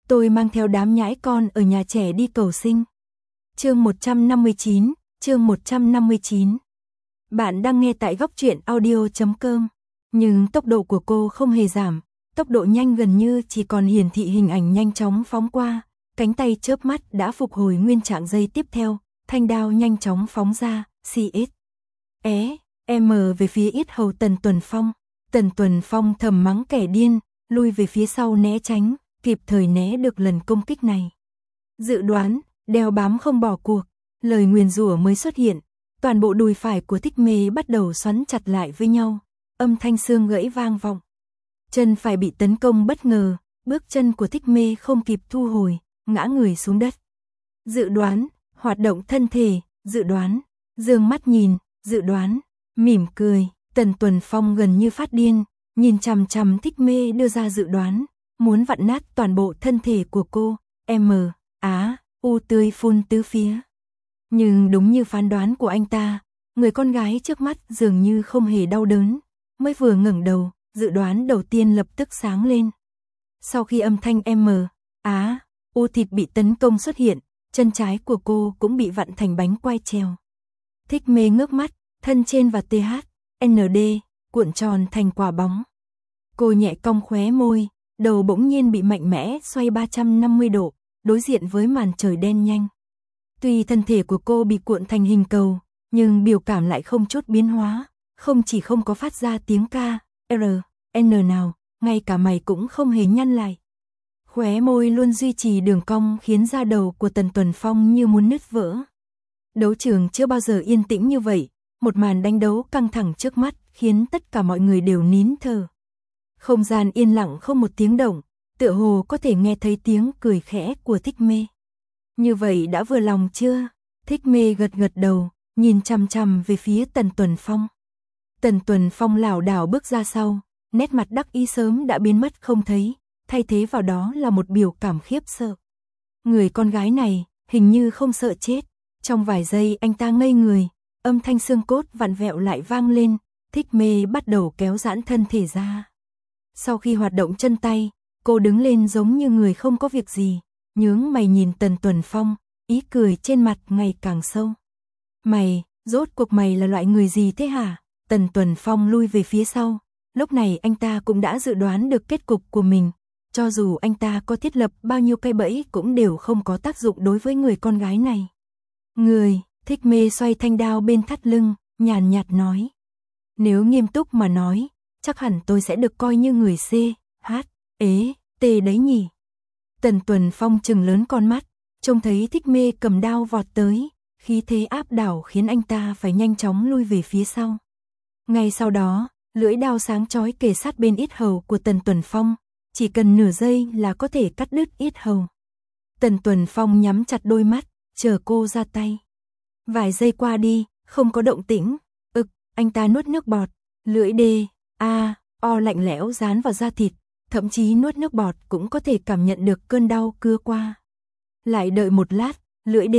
Tôi mang theo đám nhãi con ở nhà trẻ đi cầu sinh. Chương 159, chương 159. Bạn đang nghe tại góc truyện audio.com. Nhưng tốc độ của cô không hề giảm, tốc độ nhanh gần như chỉ còn hiển thị hình ảnh nhanh chóng phóng qua, cánh tay chớp mắt đã phục hồi nguyên trạng. Giây tiếp theo, thanh đao nhanh chóng phóng ra, CS. M về phía yết hầu Tần Tuần Phong. Tần Tuần Phong thầm mắng kẻ điên, lui về phía sau né tránh, kịp thời né được lần công kích này. Dự đoán, đeo bám không bỏ cuộc, lời nguyền rủa mới xuất hiện, toàn bộ đùi phải của Thích Mê bắt đầu xoắn chặt lại với nhau, âm thanh xương gãy vang vọng. Chân phải bị tấn công bất ngờ, bước chân của Thích Mê không kịp thu hồi, ngã người xuống đất. Dự đoán, hoạt động thân thể, dự đoán, dương mắt nhìn, dự đoán, mỉm cười. Tần Tuần Phong gần như phát điên, nhìn chằm chằm Thích Mê đưa ra dự đoán, muốn vặn nát toàn bộ thân thể của cô. U tươi phun tứ phía. Nhưng đúng như phán đoán của anh ta, người con gái trước mắt dường như không hề đau đớn, mới vừa ngẩng đầu, dự đoán đầu tiên lập tức sáng lên. Sau khi âm thanh U thịt bị tấn công xuất hiện, chân trái của cô cũng bị vặn thành bánh quai treo. Thích Mê ngước mắt, thân trên và ND, cuộn tròn thành quả bóng. Cô nhẹ cong khóe môi, đầu bỗng nhiên bị mạnh mẽ xoay 350 độ, đối diện với màn trời đen nhanh. Tuy thân thể của cô bị cuộn thành hình cầu, nhưng biểu cảm lại không chút biến hóa, không chỉ không có phát ra tiếng N nào, ngay cả mày cũng không hề nhăn lại. Khóe môi luôn duy trì đường cong khiến da đầu của Tần Tuần Phong như muốn nứt vỡ. Đấu trường chưa bao giờ yên tĩnh như vậy. Một màn đánh đấu căng thẳng trước mắt khiến tất cả mọi người đều nín thở. Không gian yên lặng không một tiếng động, tựa hồ có thể nghe thấy tiếng cười khẽ của Thích Mê. Như vậy đã vừa lòng chưa? Thích Mê gật gật đầu, nhìn chằm chằm về phía Tần Tuần Phong. Tần Tuần Phong lảo đảo bước ra sau, nét mặt đắc ý sớm đã biến mất không thấy, thay thế vào đó là một biểu cảm khiếp sợ. Người con gái này hình như không sợ chết. Trong vài giây anh ta ngây người. Âm thanh xương cốt vặn vẹo lại vang lên, Thích Mê bắt đầu kéo giãn thân thể ra. Sau khi hoạt động chân tay, cô đứng lên giống như người không có việc gì, nhướng mày nhìn Tần Tuần Phong, ý cười trên mặt ngày càng sâu. Mày, rốt cuộc mày là loại người gì thế hả? Tần Tuần Phong lui về phía sau, lúc này anh ta cũng đã dự đoán được kết cục của mình, cho dù anh ta có thiết lập bao nhiêu cây bẫy cũng đều không có tác dụng đối với người con gái này. Thích Mê xoay thanh đao bên thắt lưng, nhàn nhạt nói. Nếu nghiêm túc mà nói, chắc hẳn tôi sẽ được coi như người T đấy nhỉ. Tần Tuần Phong trừng lớn con mắt, trông thấy Thích Mê cầm đao vọt tới, khí thế áp đảo khiến anh ta phải nhanh chóng lui về phía sau. Ngay sau đó, lưỡi đao sáng chói kề sát bên yết hầu của Tần Tuần Phong, chỉ cần nửa giây là có thể cắt đứt yết hầu. Tần Tuần Phong nhắm chặt đôi mắt, chờ cô ra tay. Vài giây qua đi, không có động tĩnh. Anh ta nuốt nước bọt, lưỡi lạnh lẽo dán vào da thịt, thậm chí nuốt nước bọt cũng có thể cảm nhận được cơn đau cưa qua. Lại đợi một lát, lưỡi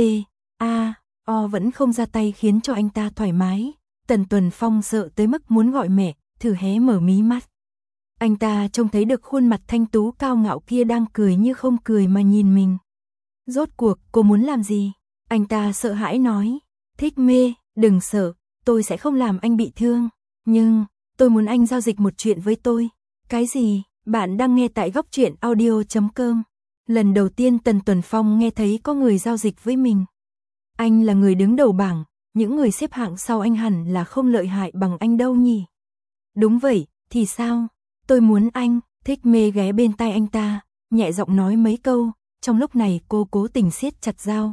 vẫn không ra tay khiến cho anh ta thoải mái. Tần Tuần Phong sợ tới mức muốn gọi mẹ, thử hé mở mí mắt. Anh ta trông thấy được khuôn mặt thanh tú cao ngạo kia đang cười như không cười mà nhìn mình. Rốt cuộc cô muốn làm gì? Anh ta sợ hãi nói. Thích Mê, đừng sợ, tôi sẽ không làm anh bị thương. Nhưng, tôi muốn anh giao dịch một chuyện với tôi. Cái gì? Bạn đang nghe tại góc truyện audio.com. Lần đầu tiên Tần Tuần Phong nghe thấy có người giao dịch với mình. Anh là người đứng đầu bảng, những người xếp hạng sau anh hẳn là không lợi hại bằng anh đâu nhỉ? Đúng vậy, thì sao? Tôi muốn anh. Thích Mê ghé bên tai anh ta, nhẹ giọng nói mấy câu. Trong lúc này cô cố tình siết chặt dao.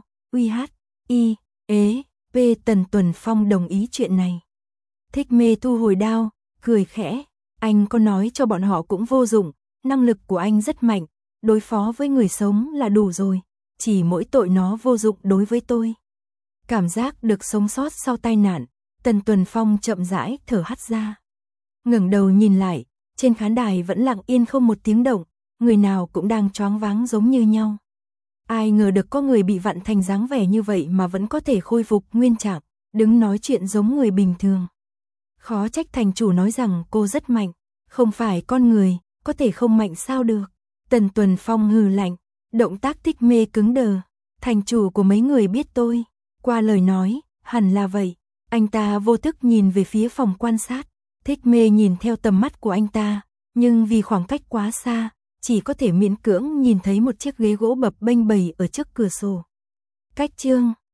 Tần Tuần Phong đồng ý chuyện này. Thích Mê thu hồi đao, cười khẽ. Anh có nói cho bọn họ cũng vô dụng, năng lực của anh rất mạnh, đối phó với người sống là đủ rồi, chỉ mỗi tội nó vô dụng đối với tôi. Cảm giác được sống sót sau tai nạn, Tần Tuần Phong chậm rãi thở hắt ra. Ngẩng đầu nhìn lại, trên khán đài vẫn lặng yên không một tiếng động, người nào cũng đang choáng váng giống như nhau. Ai ngờ được có người bị vặn thành dáng vẻ như vậy mà vẫn có thể khôi phục nguyên trạng, đứng nói chuyện giống người bình thường. Khó trách thành chủ nói rằng cô rất mạnh, không phải con người, có thể không mạnh sao được. Tần Tuần Phong hừ lạnh, Động tác Thích Mê cứng đờ. Thành chủ của mấy người biết tôi. Qua lời nói, hẳn là vậy. Anh ta vô thức nhìn về phía phòng quan sát. Thích Mê nhìn theo tầm mắt của anh ta, nhưng vì khoảng cách quá xa, chỉ có thể miễn cưỡng nhìn thấy một chiếc ghế gỗ bập bênh bềnh ở trước cửa sổ. Cách chương